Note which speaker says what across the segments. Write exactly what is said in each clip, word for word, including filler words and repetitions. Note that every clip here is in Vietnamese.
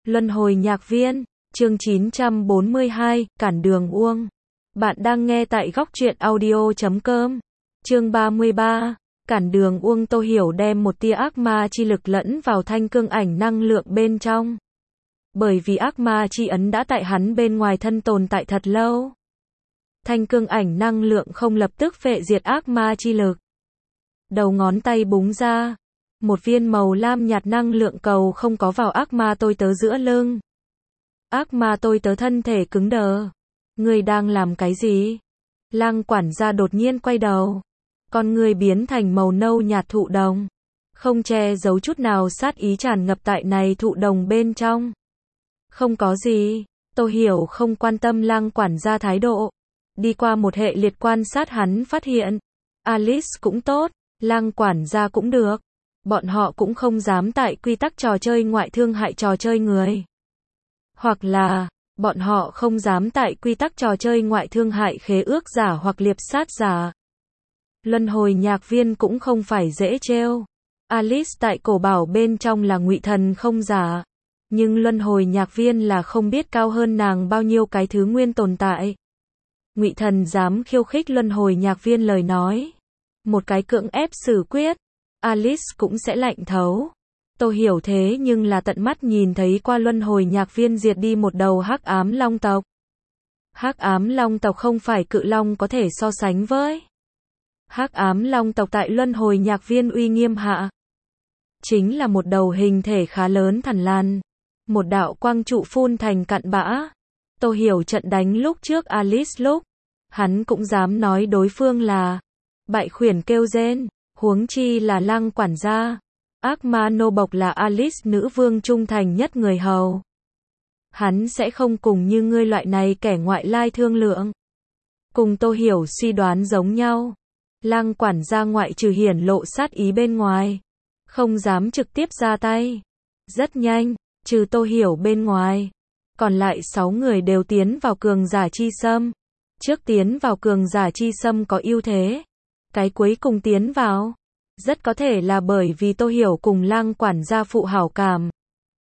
Speaker 1: Luân hồi nhạc viên, chương chín trăm bốn mươi hai, cản đường Uông. Bạn đang nghe tại góc truyện audio chấm com. Chương ba mươi ba, cản đường Uông. Tô Hiểu đem một tia ác ma chi lực lẫn vào thanh cương ảnh năng lượng bên trong. Bởi vì ác ma chi ấn đã tại hắn bên ngoài thân tồn tại thật lâu. Thanh cương ảnh năng lượng không lập tức phệ diệt ác ma chi lực. Đầu ngón tay búng ra. Một viên màu lam nhạt năng lượng cầu không có vào ác ma tôi tớ giữa lưng. Ác ma tôi tớ thân thể cứng đờ. Ngươi đang làm cái gì? Lang quản gia đột nhiên quay đầu. Con ngươi biến thành màu nâu nhạt thụ đồng. Không che giấu chút nào sát ý tràn ngập tại này thụ đồng bên trong. Không có gì. Tô Hiểu không quan tâm lang quản gia thái độ. Đi qua một hệ liệt quan sát hắn phát hiện. Alice cũng tốt, lang quản gia cũng được. Bọn họ cũng không dám tại quy tắc trò chơi ngoại thương hại trò chơi người. Hoặc là, bọn họ không dám tại quy tắc trò chơi ngoại thương hại khế ước giả hoặc liệp sát giả. Luân hồi nhạc viên cũng không phải dễ trêu. Alice tại cổ bảo bên trong là ngụy thần không giả. Nhưng luân hồi nhạc viên là không biết cao hơn nàng bao nhiêu cái thứ nguyên tồn tại. Ngụy thần dám khiêu khích luân hồi nhạc viên lời nói. Một cái cưỡng ép xử quyết. Alice cũng sẽ lạnh thấu. Tô Hiểu thế nhưng là tận mắt nhìn thấy qua luân hồi nhạc viên diệt đi một đầu hắc ám long tộc. Hắc ám long tộc không phải cự long có thể so sánh với. Hắc ám long tộc tại luân hồi nhạc viên uy nghiêm hạ. Chính là một đầu hình thể khá lớn thằn lằn. Một đạo quang trụ phun thành cặn bã. Tô Hiểu trận đánh lúc trước Alice lúc. Hắn cũng dám nói đối phương là bại khuyển kêu rên. Huống chi là lang quản gia. Ác ma nô bộc là Alice nữ vương trung thành nhất người hầu. Hắn sẽ không cùng như ngươi loại này kẻ ngoại lai thương lượng. Cùng Tô Hiểu suy đoán giống nhau. Lang quản gia ngoại trừ hiển lộ sát ý bên ngoài. Không dám trực tiếp ra tay. Rất nhanh, trừ Tô Hiểu bên ngoài. Còn lại sáu người đều tiến vào cường giả chi xâm. Trước tiến vào cường giả chi xâm có ưu thế. Cái cuối cùng tiến vào. Rất có thể là bởi vì Tô Hiểu cùng lang quản gia phụ hảo cảm.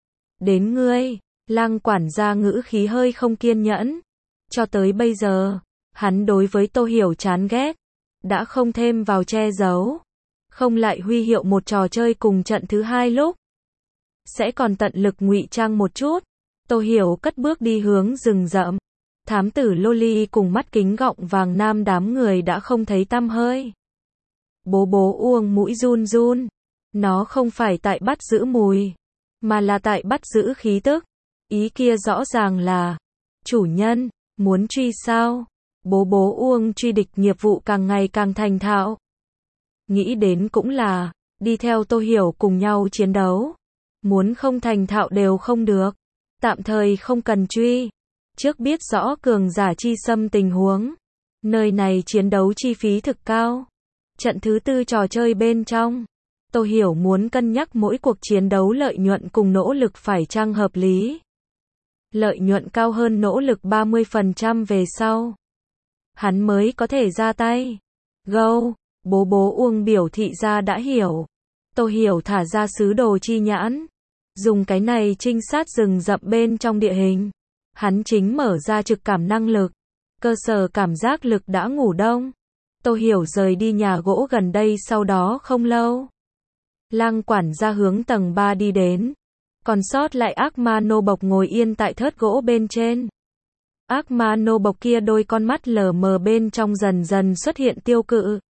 Speaker 1: Đến ngươi, lang quản gia ngữ khí hơi không kiên nhẫn. Cho tới bây giờ, hắn đối với Tô Hiểu chán ghét. Đã không thêm vào che giấu. Không lại huy hiệu một trò chơi cùng trận thứ hai lúc. Sẽ còn tận lực ngụy trang một chút. Tô Hiểu cất bước đi hướng rừng rậm. Thám tử Loli cùng mắt kính gọng vàng nam đám người đã không thấy tăm hơi. Bố bố Uông mũi run run. Nó không phải tại bắt giữ mùi, mà là tại bắt giữ khí tức. Ý kia rõ ràng là, chủ nhân, muốn truy sao? Bố bố Uông truy địch nghiệp vụ càng ngày càng thành thạo. Nghĩ đến cũng là, đi theo Tô Hiểu cùng nhau chiến đấu. Muốn không thành thạo đều không được. Tạm thời không cần truy. Trước biết rõ cường giả chi xâm tình huống. Nơi này chiến đấu chi phí thực cao. Trận thứ tư trò chơi bên trong. Tô Hiểu muốn cân nhắc mỗi cuộc chiến đấu lợi nhuận cùng nỗ lực phải chăng hợp lý. Lợi nhuận cao hơn nỗ lực ba mươi phần trăm về sau. Hắn mới có thể ra tay. Go, bố bố Uông biểu thị ra đã hiểu. Tô Hiểu thả ra sứ đồ chi nhãn. Dùng cái này trinh sát rừng rậm bên trong địa hình. Hắn chính mở ra trực cảm năng lực. Cơ sở cảm giác lực đã ngủ đông. Tô Hiểu rời đi nhà gỗ gần đây sau đó không lâu. Lang quản gia hướng tầng ba đi đến. Còn sót lại ác ma nô bộc ngồi yên tại thớt gỗ bên trên. Ác ma nô bộc kia đôi con mắt lờ mờ bên trong dần dần xuất hiện tiêu cự.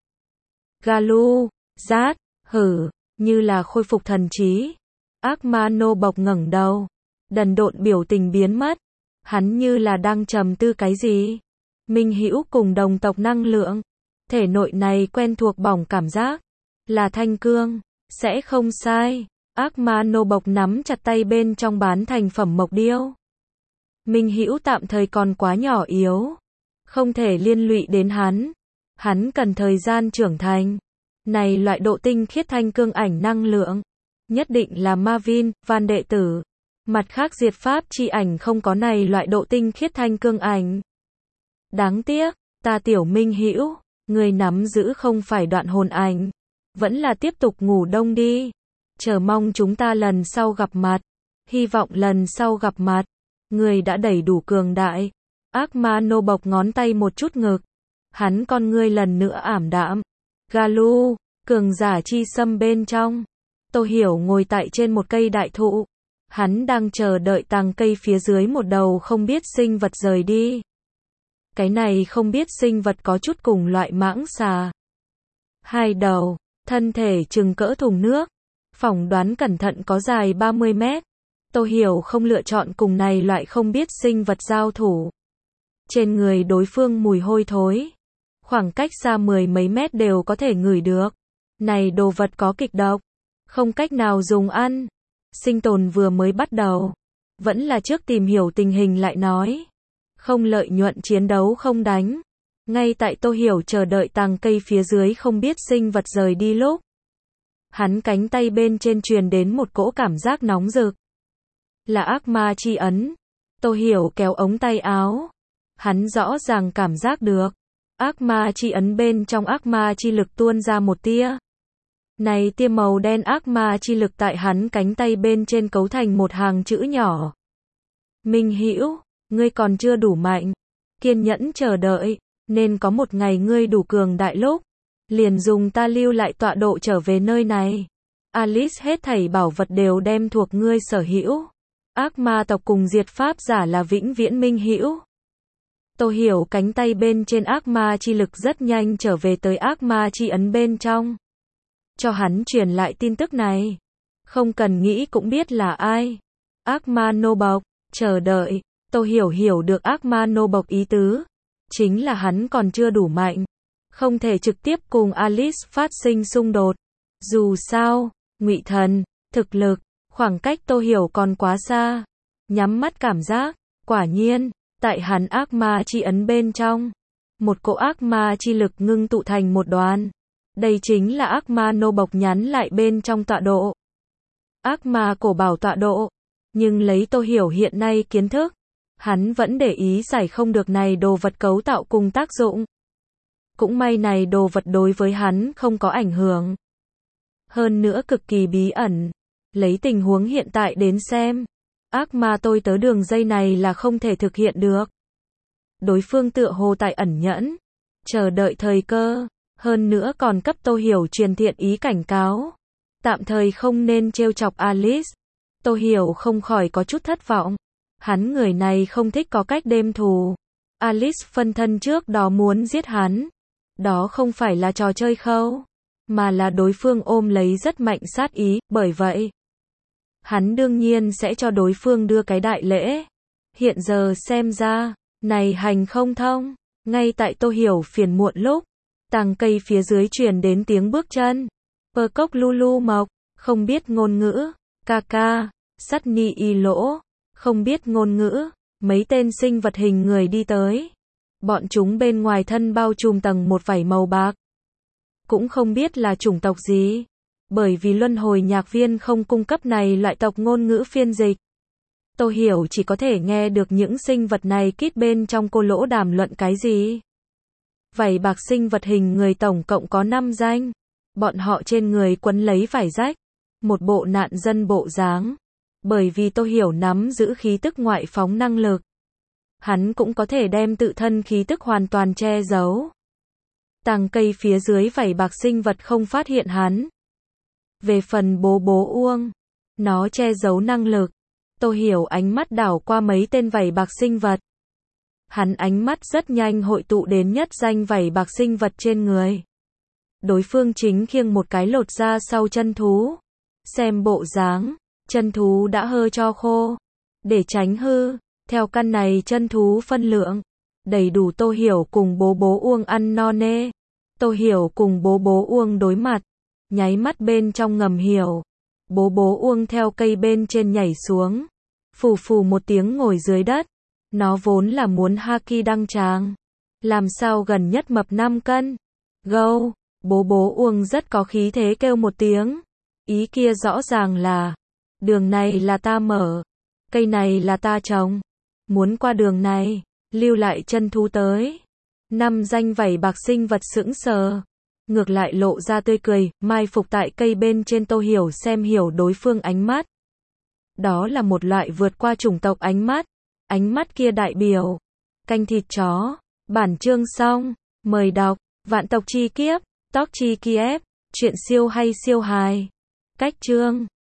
Speaker 1: Galu, rát, hử, như là khôi phục thần trí. Ác ma nô bộc ngẩng đầu. Đần độn biểu tình biến mất. Hắn như là đang trầm tư cái gì. Minh Hữu cùng đồng tộc năng lượng. Thể nội này quen thuộc bỏng cảm giác. Là thanh cương. Sẽ không sai. Ác ma nô bộc nắm chặt tay bên trong bán thành phẩm mộc điêu. Minh Hữu tạm thời còn quá nhỏ yếu. Không thể liên lụy đến hắn. Hắn cần thời gian trưởng thành. Này loại độ tinh khiết thanh cương ảnh năng lượng. Nhất định là Marvin, Van đệ tử. Mặt khác diệt pháp chi ảnh không có này loại độ tinh khiết thanh cương ảnh. Đáng tiếc, ta tiểu Minh Hữu. Người nắm giữ không phải đoạn hồn ảnh. Vẫn là tiếp tục ngủ đông đi. Chờ mong chúng ta lần sau gặp mặt. Hy vọng lần sau gặp mặt, người đã đầy đủ cường đại. Ác ma nô bộc ngón tay một chút ngực. Hắn con ngươi lần nữa ảm đạm. Galu, cường giả chi xâm bên trong. Tô Hiểu ngồi tại trên một cây đại thụ. Hắn đang chờ đợi tàng cây phía dưới một đầu không biết sinh vật rời đi. Cái này không biết sinh vật có chút cùng loại mãng xà. Hai đầu, thân thể chừng cỡ thùng nước. Phỏng đoán cẩn thận có dài ba mươi mét. Tô Hiểu không lựa chọn cùng này loại không biết sinh vật giao thủ. Trên người đối phương mùi hôi thối. Khoảng cách xa mười mấy mét đều có thể ngửi được. Này đồ vật có kịch độc. Không cách nào dùng ăn. Sinh tồn vừa mới bắt đầu. Vẫn là trước tìm hiểu tình hình lại nói. Không lợi nhuận chiến đấu không đánh. Ngay tại Tô Hiểu chờ đợi tàng cây phía dưới không biết sinh vật rời đi lúc. Hắn cánh tay bên trên truyền đến một cỗ cảm giác nóng rực. Là ác ma chi ấn. Tô Hiểu kéo ống tay áo. Hắn rõ ràng cảm giác được. Ác ma chi ấn bên trong ác ma chi lực tuôn ra một tia. Này tia màu đen ác ma chi lực tại hắn cánh tay bên trên cấu thành một hàng chữ nhỏ. Minh Hữu, ngươi còn chưa đủ mạnh. Kiên nhẫn chờ đợi, nên có một ngày ngươi đủ cường đại lúc. Liền dùng ta lưu lại tọa độ trở về nơi này. Alice hết thảy bảo vật đều đem thuộc ngươi sở hữu. Ác ma tộc cùng diệt pháp giả là vĩnh viễn minh hữu. Tô Hiểu cánh tay bên trên ác ma chi lực rất nhanh trở về tới ác ma chi ấn bên trong. Cho hắn truyền lại tin tức này. Không cần nghĩ cũng biết là ai. Ác ma nô bộc, chờ đợi. Tô Hiểu hiểu được ác ma nô bộc ý tứ. Chính là hắn còn chưa đủ mạnh. Không thể trực tiếp cùng Alice phát sinh xung đột. Dù sao, ngụy thần, thực lực, khoảng cách Tô Hiểu còn quá xa. Nhắm mắt cảm giác, quả nhiên, tại hắn ác ma chi ấn bên trong. Một cỗ ác ma chi lực ngưng tụ thành một đoàn. Đây chính là ác ma nô bộc nhắn lại bên trong tọa độ. Ác ma cổ bảo tọa độ. Nhưng lấy Tô Hiểu hiện nay kiến thức, hắn vẫn để ý giải không được này đồ vật cấu tạo cùng tác dụng. Cũng may này đồ vật đối với hắn không có ảnh hưởng. Hơn nữa cực kỳ bí ẩn. Lấy tình huống hiện tại đến xem, ác ma tôi tớ đường dây này là không thể thực hiện được. Đối phương tựa hồ tại ẩn nhẫn, chờ đợi thời cơ, hơn nữa còn cấp Tô Hiểu truyền thiện ý cảnh cáo. Tạm thời không nên trêu chọc Alice. Tô Hiểu không khỏi có chút thất vọng. Hắn người này không thích có cách đêm thù. Alice phân thân trước đó muốn giết hắn. Đó không phải là trò chơi khâu, mà là đối phương ôm lấy rất mạnh sát ý, bởi vậy hắn đương nhiên sẽ cho đối phương đưa cái đại lễ. Hiện giờ xem ra, này hành không thông. Ngay tại Tô Hiểu phiền muộn lúc, tàng cây phía dưới truyền đến tiếng bước chân. Pơ cốc Lulu Mộc, không biết ngôn ngữ. Kaka, sắt ni y lỗ, không biết ngôn ngữ. Mấy tên sinh vật hình người đi tới. Bọn chúng bên ngoài thân bao trùm tầng một vảy màu bạc. Cũng không biết là chủng tộc gì. Bởi vì luân hồi nhạc viên không cung cấp này loại tộc ngôn ngữ phiên dịch. Tô Hiểu chỉ có thể nghe được những sinh vật này kít bên trong cô lỗ đàm luận cái gì. Vảy bạc sinh vật hình người tổng cộng có năm danh. Bọn họ trên người quấn lấy vải rách. Một bộ nạn dân bộ dáng. Bởi vì Tô Hiểu nắm giữ khí tức ngoại phóng năng lực. Hắn cũng có thể đem tự thân khí tức hoàn toàn che giấu. Tàng cây phía dưới vảy bạc sinh vật không phát hiện hắn. Về phần bố bố uông, nó che giấu năng lực. Tô Hiểu ánh mắt đảo qua mấy tên vảy bạc sinh vật. Hắn ánh mắt rất nhanh hội tụ đến nhất danh vảy bạc sinh vật trên người. Đối phương chính khiêng một cái lột ra sau chân thú. Xem bộ dáng, chân thú đã hơ cho khô. Để tránh hư, theo căn này chân thú phân lượng, đầy đủ Tô Hiểu cùng bố bố uông ăn no nê. Tô Hiểu cùng bố bố uông đối mặt, nháy mắt bên trong ngầm hiểu. Bố bố uông theo cây bên trên nhảy xuống, phù phù một tiếng ngồi dưới đất. Nó vốn là muốn haki đăng tràng. Làm sao gần nhất mập năm cân. Gâu, bố bố uông rất có khí thế kêu một tiếng. Ý kia rõ ràng là, đường này là ta mở, cây này là ta trồng. Muốn qua đường này, lưu lại chân thú tới. Năm danh vảy bạc sinh vật sững sờ. Ngược lại lộ ra tươi cười, mai phục tại cây bên trên. Tô Hiểu xem hiểu đối phương ánh mắt. Đó là một loại vượt qua chủng tộc ánh mắt. Ánh mắt kia đại biểu canh thịt chó. Bản chương xong. Mời đọc. Vạn tộc chi kiếp. Tóc chi Kiev. Chuyện siêu hay siêu hài. Cách chương.